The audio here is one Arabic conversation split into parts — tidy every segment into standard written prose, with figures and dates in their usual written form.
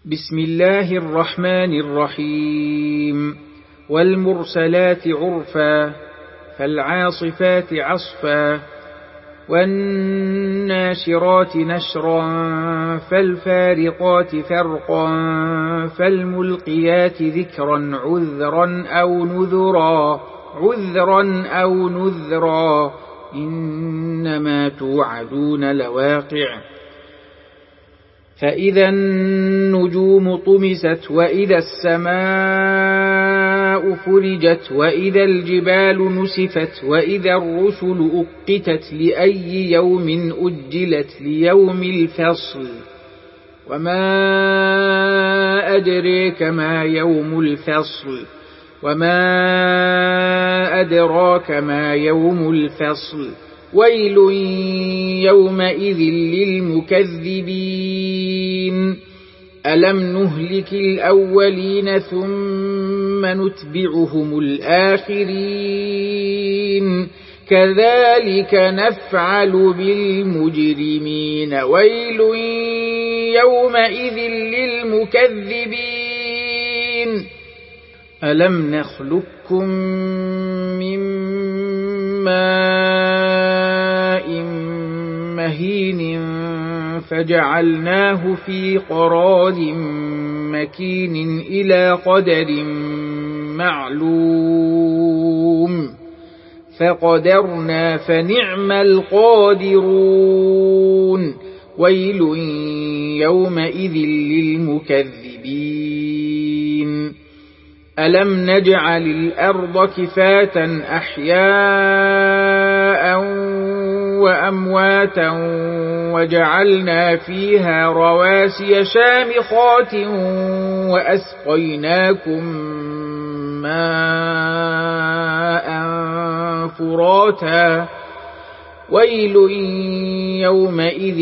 بسم الله الرحمن الرحيم. والمرسلات عرفا فالعاصفات عصفا والناشرات نشرا فالفارقات فرقا فالملقيات ذكرا عذرا أو نذرا إنما توعدون لواقع. فإذا النجوم طمست وإذا السماء فرجت وإذا الجبال نسفت وإذا الرسل أقتت لأي يوم أجلت ليوم الفصل. وما أدريك ما يوم الفصل وما أدراك ما يوم الفصل. ويل يومئذ للمكذبين. ألم نهلك الأولين ثم نتبعهم الآخرين كذلك نفعل بالمجرمين. ويل يومئذ للمكذبين. ألم نخلقكم من ماء مهين فجعلناه في قرار مكين إلى قدر معلوم فقدرنا فنعم القادرون. ويل يومئذ للمكذبين. ألم نجعل الأرض كفاة أحياء وأمواتا وجعلنا فيها رواسي شامخات وأسقيناكم ماء فراتا. ويل يومئذ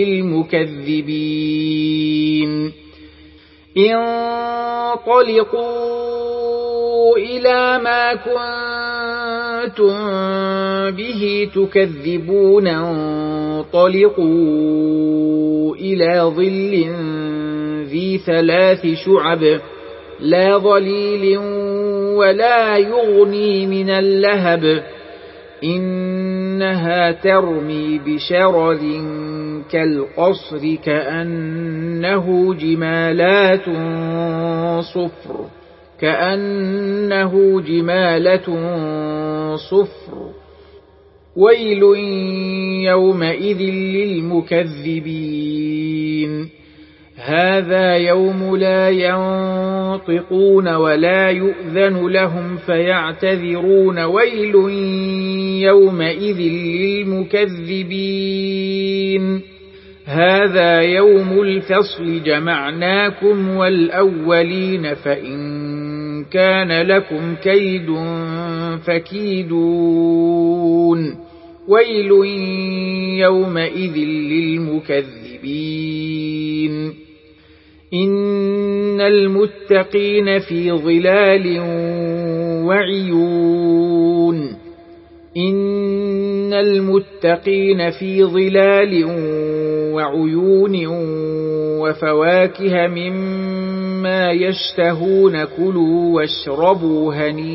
للمكذبين. انطلقوا إلى ما كنتم به تكذبون. انطلقوا إلى ظل ذي 3 شعب لا ظليل ولا يغني من اللهب. إنها ترمي بشرر كالقصر كأنه جمالة صفر. ويل يومئذ للمكذبين. هذا يوم لا ينطقون ولا يؤذن لهم فيعتذرون. ويل يومئذ للمكذبين. هذا يوم الفصل جمعناكم والأولين فإن كان لكم كيد فكيدون. ويل يومئذ للمكذبين. إن المتقين في ظلال وعيون. إن المتقين في ظلال وعيون وفواكه مما يشتهون. كلوا واشربوا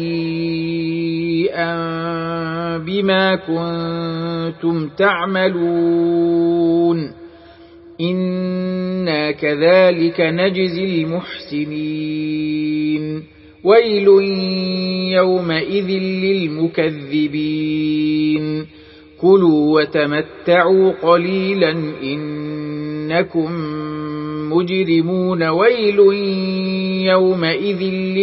هنيئا بما كنتم تعملون. إنا كذلك نجزي المحسنين. ويل يومئذ للمكذبين. كلوا وتمتعوا قليلا إنكم مجرمون. ويل يومئذ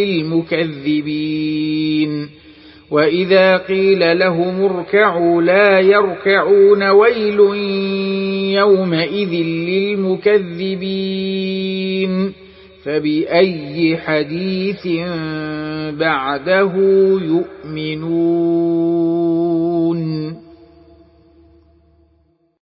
للمكذبين. وإذا قيل لهم اركعوا لا يركعون. ويل يومئذ للمكذبين. فبأي حديث بعده يؤمنون.